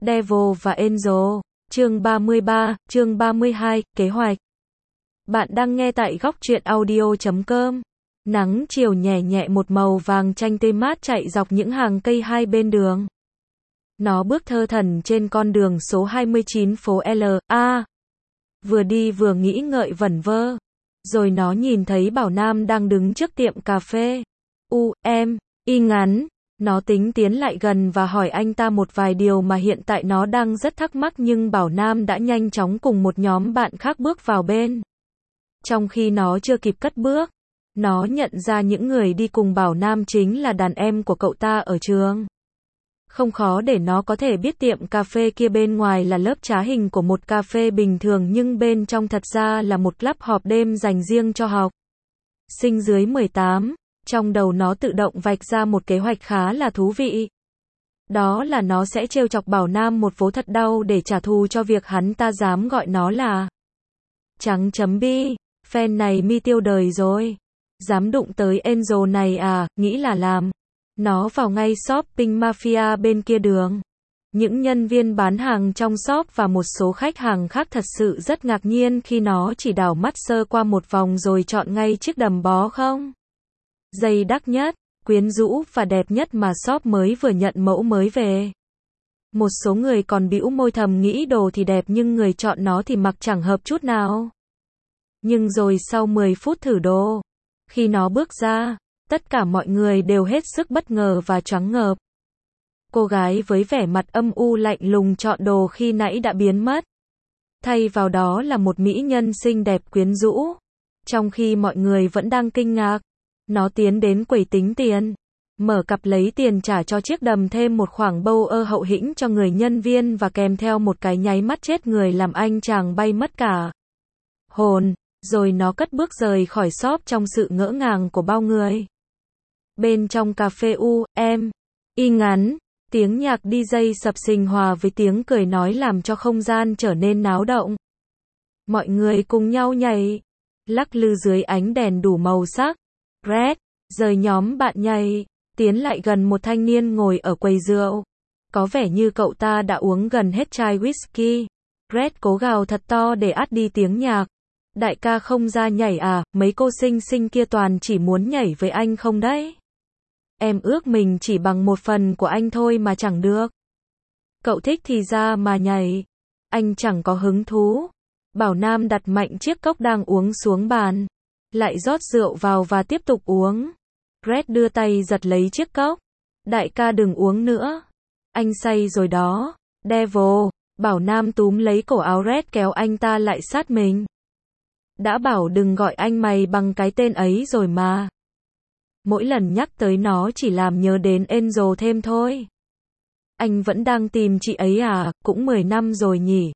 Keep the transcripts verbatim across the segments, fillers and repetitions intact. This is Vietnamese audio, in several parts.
Devil và Angel, chương ba mươi ba, chương ba mươi hai, kế hoạch. Bạn đang nghe tại góc truyện audio chấm com. Nắng chiều nhẹ nhẹ một màu vàng chanh tươi mát chạy dọc những hàng cây hai bên đường. Nó bước thơ thẩn trên con đường số hai mươi chín phố L A. Vừa đi vừa nghĩ ngợi vẩn vơ. Rồi nó nhìn thấy Bảo Nam đang đứng trước tiệm cà phê. U, em, y ngắn. Nó tính tiến lại gần và hỏi anh ta một vài điều mà hiện tại nó đang rất thắc mắc, nhưng Bảo Nam đã nhanh chóng cùng một nhóm bạn khác bước vào bên. Trong khi nó chưa kịp cất bước, nó nhận ra những người đi cùng Bảo Nam chính là đàn em của cậu ta ở trường. Không khó để nó có thể biết tiệm cà phê kia bên ngoài là lớp trá hình của một cà phê bình thường, nhưng bên trong thật ra là một club họp đêm dành riêng cho học sinh dưới mười tám. Trong đầu nó tự động vạch ra một kế hoạch khá là thú vị. Đó là nó sẽ trêu chọc Bảo Nam một vố thật đau để trả thù cho việc hắn ta dám gọi nó là trắng chấm bi. Fan này mi tiêu đời rồi. Dám đụng tới Angel này à, nghĩ là làm. Nó vào ngay shopping mafia bên kia đường. Những nhân viên bán hàng trong shop và một số khách hàng khác thật sự rất ngạc nhiên khi nó chỉ đảo mắt sơ qua một vòng rồi chọn ngay chiếc đầm bó không dây đắt nhất, quyến rũ và đẹp nhất mà shop mới vừa nhận mẫu mới về. Một số người còn bĩu môi thầm nghĩ đồ thì đẹp nhưng người chọn nó thì mặc chẳng hợp chút nào. Nhưng rồi sau mười phút thử đồ, khi nó bước ra, tất cả mọi người đều hết sức bất ngờ và choáng ngợp. Cô gái với vẻ mặt âm u lạnh lùng chọn đồ khi nãy đã biến mất. Thay vào đó là một mỹ nhân xinh đẹp quyến rũ. Trong khi mọi người vẫn đang kinh ngạc, nó tiến đến quầy tính tiền, mở cặp lấy tiền trả cho chiếc đầm, thêm một khoảng bâu ơ hậu hĩnh cho người nhân viên và kèm theo một cái nháy mắt chết người làm anh chàng bay mất cả hồn, rồi nó cất bước rời khỏi shop trong sự ngỡ ngàng của bao người. Bên trong cà phê U, em, y ngắn, tiếng nhạc đi jây sập sình hòa với tiếng cười nói làm cho không gian trở nên náo động. Mọi người cùng nhau nhảy, lắc lư dưới ánh đèn đủ màu sắc. Red, rời nhóm bạn nhảy, tiến lại gần một thanh niên ngồi ở quầy rượu. Có vẻ như cậu ta đã uống gần hết chai whisky. Red cố gào thật to để át đi tiếng nhạc. Đại ca không ra nhảy à, mấy cô xinh xinh kia toàn chỉ muốn nhảy với anh không đấy. Em ước mình chỉ bằng một phần của anh thôi mà chẳng được. Cậu thích thì ra mà nhảy. Anh chẳng có hứng thú. Bảo Nam đặt mạnh chiếc cốc đang uống xuống bàn. Lại rót rượu vào và tiếp tục uống. Red đưa tay giật lấy chiếc cốc. Đại ca đừng uống nữa. Anh say rồi đó. Devil. Bảo Nam túm lấy cổ áo Red kéo anh ta lại sát mình. Đã bảo đừng gọi anh mày bằng cái tên ấy rồi mà. Mỗi lần nhắc tới nó chỉ làm nhớ đến Angel thêm thôi. Anh vẫn đang tìm chị ấy à, cũng mười năm rồi nhỉ.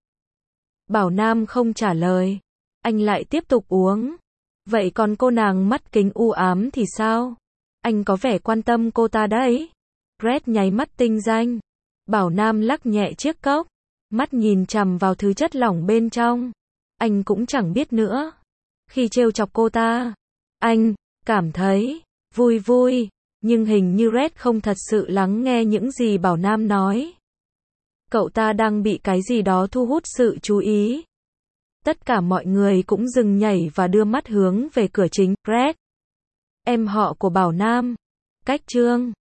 Bảo Nam không trả lời. Anh lại tiếp tục uống. Vậy còn cô nàng mắt kính u ám thì sao? Anh có vẻ quan tâm cô ta đấy. Red nháy mắt tinh danh. Bảo Nam lắc nhẹ chiếc cốc. Mắt nhìn chằm vào thứ chất lỏng bên trong. Anh cũng chẳng biết nữa. Khi trêu chọc cô ta, anh cảm thấy vui vui. Nhưng hình như Red không thật sự lắng nghe những gì Bảo Nam nói. Cậu ta đang bị cái gì đó thu hút sự chú ý. Tất cả mọi người cũng dừng nhảy và đưa mắt hướng về cửa chính. Red, em họ của Bảo Nam. Cách trương.